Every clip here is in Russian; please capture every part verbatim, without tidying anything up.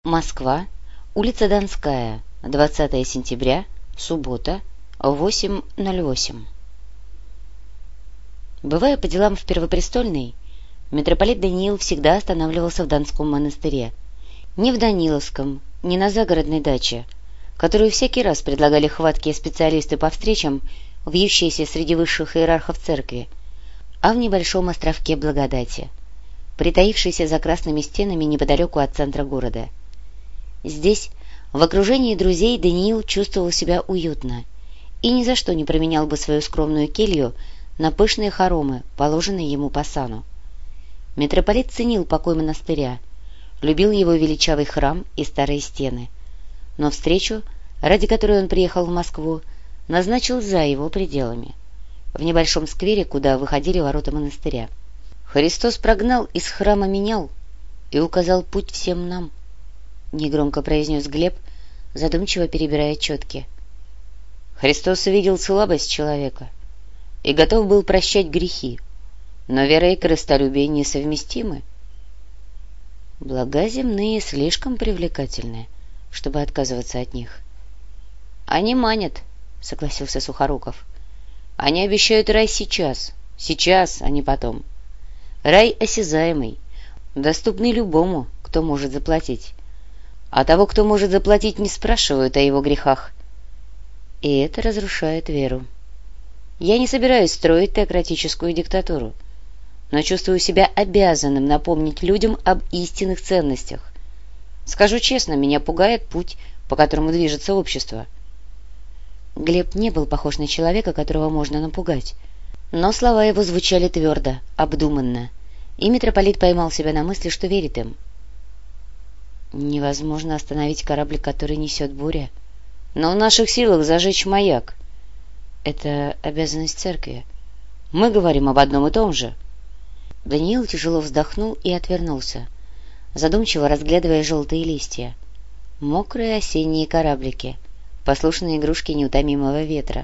Москва, улица Донская, двадцатое сентября, суббота, восемь ноль восемь. Бывая по делам в Первопрестольной, митрополит Даниил всегда останавливался в Донском монастыре. Не в Даниловском, не на загородной даче, которую всякий раз предлагали хваткие специалисты по встречам, вьющиеся среди высших иерархов церкви, а в небольшом островке Благодати, притаившийся за красными стенами неподалеку от центра города. Здесь, в окружении друзей, Даниил чувствовал себя уютно и ни за что не променял бы свою скромную келью на пышные хоромы, положенные ему по сану. Митрополит ценил покой монастыря, любил его величавый храм и старые стены, но встречу, ради которой он приехал в Москву, назначил за его пределами, в небольшом сквере, куда выходили ворота монастыря. «Христос прогнал, из храма менял и указал путь всем нам», — негромко произнес Глеб, задумчиво перебирая четки. «Христос увидел слабость человека и готов был прощать грехи, но вера и корыстолюбие несовместимы. Блага земные слишком привлекательны, чтобы отказываться от них». «Они манят», — согласился Сухоруков. «Они обещают рай сейчас, сейчас, а не потом. Рай осязаемый, доступный любому, кто может заплатить. А того, кто может заплатить, не спрашивают о его грехах. И это разрушает веру. Я не собираюсь строить теократическую диктатуру, но чувствую себя обязанным напомнить людям об истинных ценностях. Скажу честно, меня пугает путь, по которому движется общество». Глеб не был похож на человека, которого можно напугать, но слова его звучали твердо, обдуманно, и митрополит поймал себя на мысли, что верит им. «Невозможно остановить корабль, который несет буря. Но в наших силах зажечь маяк. Это обязанность церкви. Мы говорим об одном и том же». Даниил тяжело вздохнул и отвернулся, задумчиво разглядывая желтые листья. Мокрые осенние кораблики, послушные игрушки неутомимого ветра.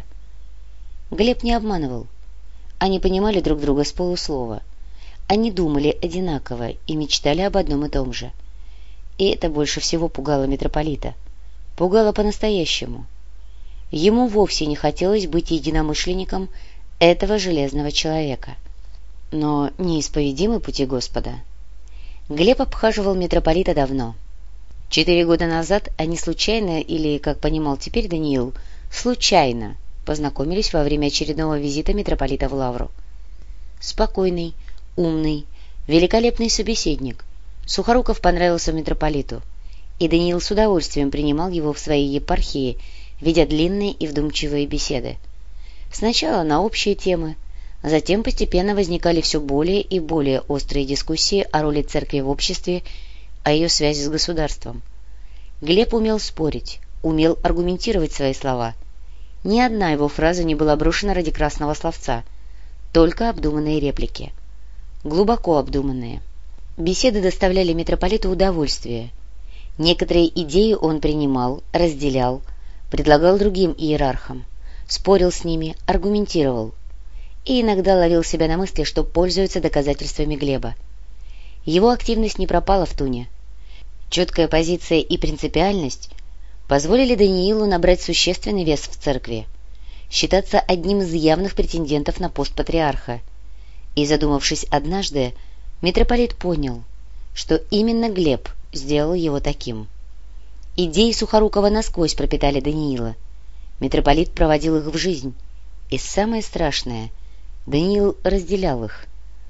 Глеб не обманывал. Они понимали друг друга с полуслова. Они думали одинаково и мечтали об одном и том же. И это больше всего пугало митрополита. Пугало по-настоящему. Ему вовсе не хотелось быть единомышленником этого железного человека. Но неисповедимы пути Господа. Глеб обхаживал митрополита давно. Четыре года назад они случайно, или, как понимал теперь Даниил, случайно познакомились во время очередного визита митрополита в Лавру. Спокойный, умный, великолепный собеседник, Сухоруков понравился митрополиту, и Даниил с удовольствием принимал его в своей епархии, ведя длинные и вдумчивые беседы. Сначала на общие темы, затем постепенно возникали все более и более острые дискуссии о роли церкви в обществе, о ее связи с государством. Глеб умел спорить, умел аргументировать свои слова. Ни одна его фраза не была брошена ради красного словца, только обдуманные реплики. Глубоко обдуманные. Беседы доставляли митрополиту удовольствие. Некоторые идеи он принимал, разделял, предлагал другим иерархам, спорил с ними, аргументировал. И иногда ловил себя на мысли, что пользуется доказательствами Глеба. Его активность не пропала в туне. Четкая позиция и принципиальность позволили Даниилу набрать существенный вес в церкви, считаться одним из явных претендентов на пост патриарха. И, задумавшись однажды, митрополит понял, что именно Глеб сделал его таким. Идеи Сухорукова насквозь пропитали Даниила. Митрополит проводил их в жизнь, и самое страшное — Даниил разделял их.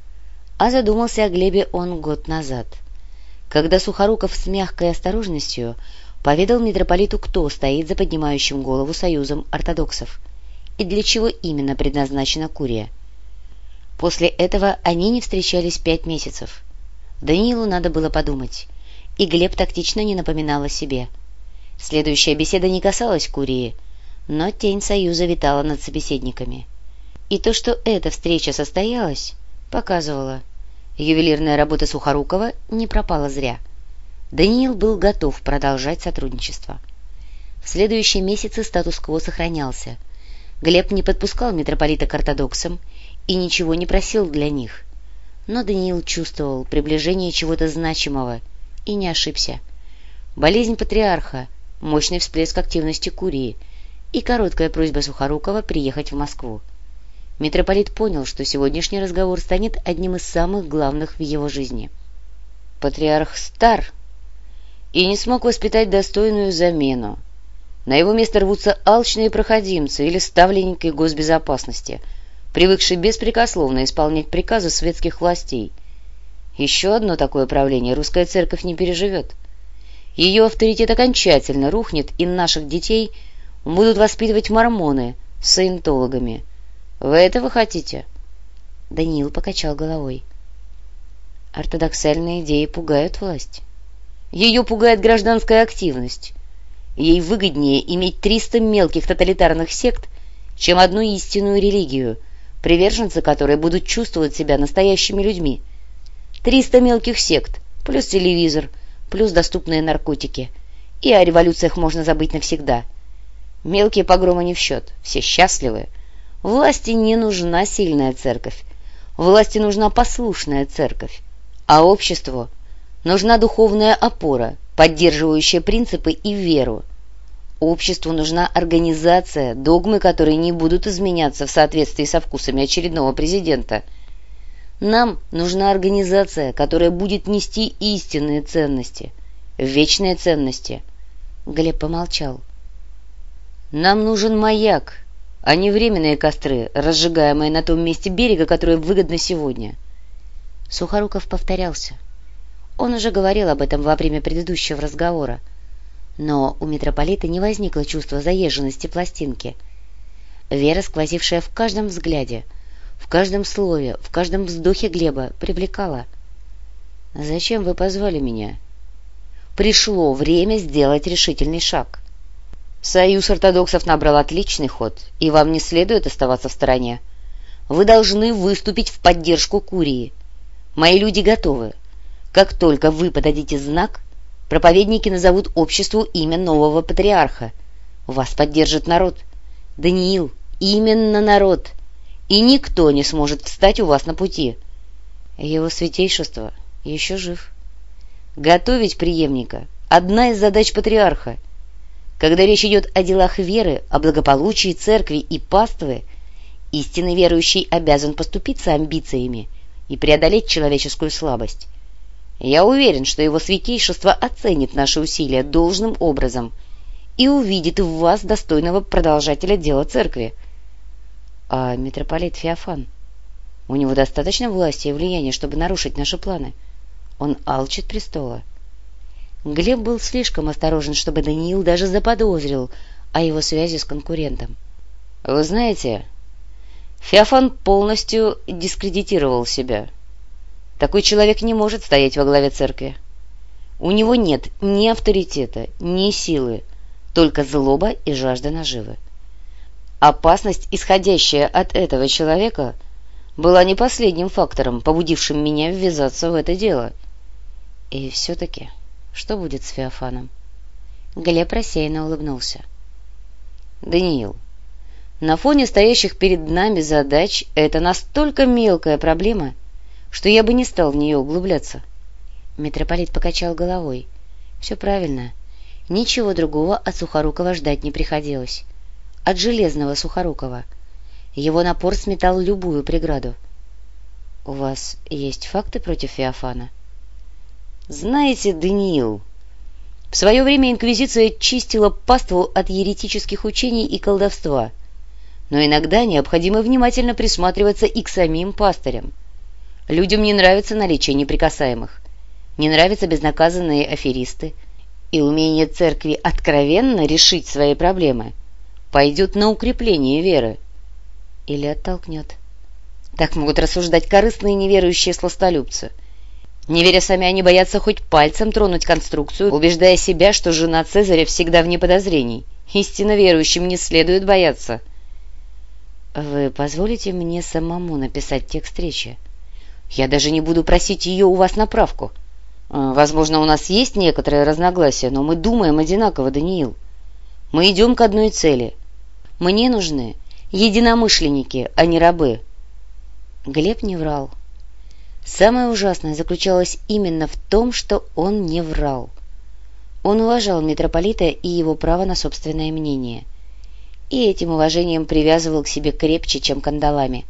А задумался о Глебе он год назад, когда Сухоруков с мягкой осторожностью поведал митрополиту, кто стоит за поднимающим голову союзом ортодоксов и для чего именно предназначена курия. После этого они не встречались пять месяцев. Даниилу надо было подумать, и Глеб тактично не напоминал о себе. Следующая беседа не касалась курии, но тень союза витала над собеседниками. И то, что эта встреча состоялась, показывало, ювелирная работа Сухорукова не пропала зря. Даниил был готов продолжать сотрудничество. В следующие месяцы статус-кво сохранялся. Глеб не подпускал митрополита к ортодоксам и ничего не просил для них. Но Даниил чувствовал приближение чего-то значимого и не ошибся. болезнь патриарха, мощный всплеск активности Курии и короткая просьба Сухорукова приехать в Москву. Митрополит понял, что сегодняшний разговор станет одним из самых главных в его жизни. Патриарх стар и не смог воспитать достойную замену. На его место рвутся алчные проходимцы или ставленники госбезопасности, привыкшие беспрекословно исполнять приказы светских властей. Еще одно такое правление русская церковь не переживет. Ее авторитет окончательно рухнет, и наших детей будут воспитывать мормоны с саентологами. Вы этого хотите? Даниил покачал головой. Ортодоксальные идеи пугают власть. Ее пугает гражданская активность. Ей выгоднее иметь триста мелких тоталитарных сект, чем одну истинную религию, приверженцы которой будут чувствовать себя настоящими людьми. Триста мелких сект, плюс телевизор, плюс доступные наркотики. И о революциях можно забыть навсегда. Мелкие погромы не в счет, все счастливы. Власти не нужна сильная церковь. Власти нужна послушная церковь. А обществу нужна духовная опора, поддерживающая принципы и веру. Обществу нужна организация, догмы которой не будут изменяться в соответствии со вкусами очередного президента. Нам нужна организация, которая будет нести истинные ценности, вечные ценности. Глеб помолчал. Нам нужен маяк, а не временные костры, разжигаемые на том месте берега, которое выгодно сегодня. Сухоруков повторялся. Он уже говорил об этом во время предыдущего разговора. Но у митрополита не возникло чувства заезженности пластинки. Вера, сквозившая в каждом взгляде, в каждом слове, в каждом вздохе Глеба, привлекала. «Зачем вы позвали меня?» «Пришло время сделать решительный шаг. Союз ортодоксов набрал отличный ход, и вам не следует оставаться в стороне. Вы должны выступить в поддержку Курии. Мои люди готовы. Как только вы подадите знак, проповедники назовут обществу имя нового патриарха. Вас поддержит народ. Даниил, именно народ. И никто не сможет встать у вас на пути. Его святейшество еще жив. Готовить преемника — одна из задач патриарха. Когда речь идет о делах веры, о благополучии церкви и паствы, истинный верующий обязан поступиться амбициями и преодолеть человеческую слабость. Я уверен, что его святейшество оценит наши усилия должным образом и увидит в вас достойного продолжателя дела церкви. А митрополит Феофан? У него достаточно власти и влияния, чтобы нарушить наши планы. Он алчит престола. Глеб был слишком осторожен, чтобы Даниил даже заподозрил о его связи с конкурентом. Вы знаете, Феофан полностью дискредитировал себя. Такой человек не может стоять во главе церкви. У него нет ни авторитета, ни силы, только злоба и жажда наживы. Опасность, исходящая от этого человека, была не последним фактором, побудившим меня ввязаться в это дело. И все-таки, что будет с Феофаном? Глеб рассеянно улыбнулся. Даниил, на фоне стоящих перед нами задач это настолько мелкая проблема, что я бы не стал в нее углубляться. Митрополит покачал головой. Все правильно. Ничего другого от Сухорукова ждать не приходилось. От железного Сухорукова. Его напор сметал любую преграду. — У вас есть факты против Феофана? — Знаете, Даниил, в свое время инквизиция чистила паству от еретических учений и колдовства, но иногда необходимо внимательно присматриваться и к самим пастырям. Людям не нравится наличие неприкасаемых, не нравятся безнаказанные аферисты, и умение церкви откровенно решить свои проблемы пойдет на укрепление веры. Или оттолкнет. Так могут рассуждать корыстные неверующие сластолюбцы. Не веря сами, они боятся хоть пальцем тронуть конструкцию, убеждая себя, что жена Цезаря всегда вне подозрений. Истинно верующим не следует бояться. Вы позволите мне самому написать текст речи? Я даже не буду просить ее у вас на правку. Возможно, у нас есть некоторые разногласия, но мы думаем одинаково, Даниил. Мы идем к одной цели. Мне нужны единомышленники, а не рабы. Глеб не врал. Самое ужасное заключалось именно в том, что он не врал. Он уважал митрополита и его право на собственное мнение, и этим уважением привязывал к себе крепче, чем кандалами.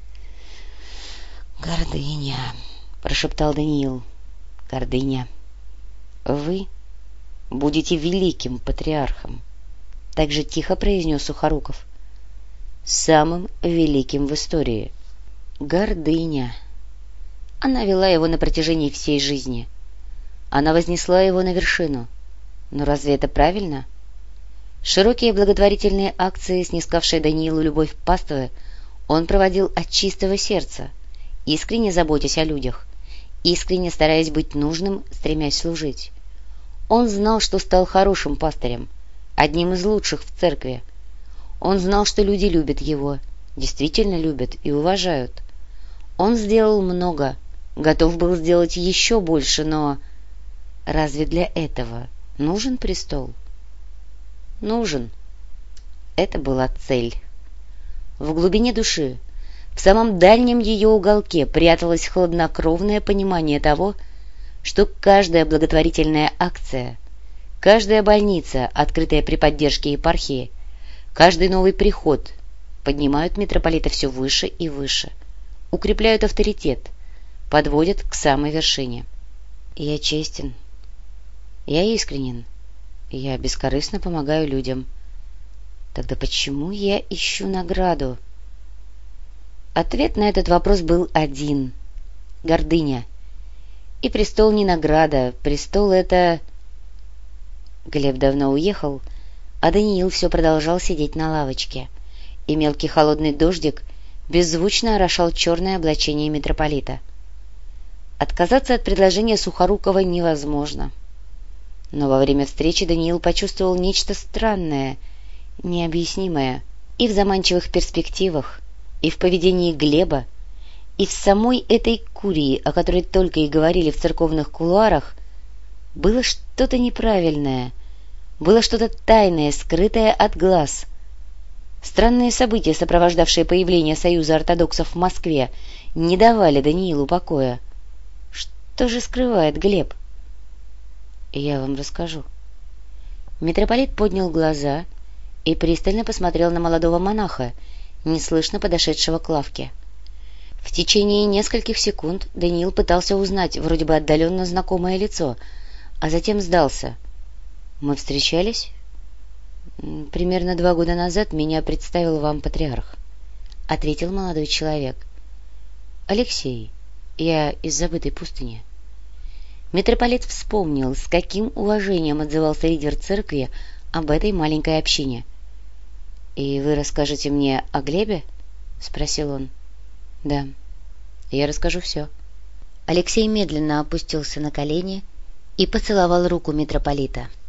«Гордыня», — прошептал Даниил, — «гордыня. Вы будете великим патриархом», — так же тихо произнес Сухоруков, — «самым великим в истории. Гордыня. Она вела его на протяжении всей жизни. Она вознесла его на вершину. Но разве это правильно?» Широкие благотворительные акции, снискавшие Даниилу любовь паствы, он проводил от чистого сердца, искренне заботясь о людях, искренне стараясь быть нужным, стремясь служить. Он знал, что стал хорошим пастырем, одним из лучших в церкви. Он знал, что люди любят его, действительно любят и уважают. Он сделал много, готов был сделать еще больше, но разве для этого нужен престол? Нужен. Это была цель. В глубине души, в самом дальнем ее уголке пряталось хладнокровное понимание того, что каждая благотворительная акция, каждая больница, открытая при поддержке епархии, каждый новый приход поднимают митрополита все выше и выше, укрепляют авторитет, подводят к самой вершине. Я честен, я искренен, я бескорыстно помогаю людям. Тогда почему я ищу награду? Ответ на этот вопрос был один — гордыня. И престол не награда, престол — это... Глеб давно уехал, а Даниил все продолжал сидеть на лавочке, и мелкий холодный дождик беззвучно орошал черное облачение митрополита. Отказаться от предложения Сухорукова невозможно. Но во время встречи Даниил почувствовал нечто странное, необъяснимое и в заманчивых перспективах, и в поведении Глеба, и в самой этой курии, о которой только и говорили в церковных кулуарах. Было что-то неправильное, было что-то тайное, скрытое от глаз. Странные события, сопровождавшие появление Союза ортодоксов в Москве, не давали Даниилу покоя. Что же скрывает Глеб? Я вам расскажу. Митрополит поднял глаза и пристально посмотрел на молодого монаха, неслышно подошедшего к лавке. В течение нескольких секунд Даниил пытался узнать вроде бы отдаленно знакомое лицо, а затем сдался. «Мы встречались?» «Примерно два года назад меня представил вам патриарх», — ответил молодой человек. «Алексей, я из забытой пустыни». Митрополит вспомнил, с каким уважением отзывался лидер церкви об этой маленькой общине. «И вы расскажете мне о Глебе?» — спросил он. «Да, я расскажу все». Алексей медленно опустился на колени и поцеловал руку митрополита.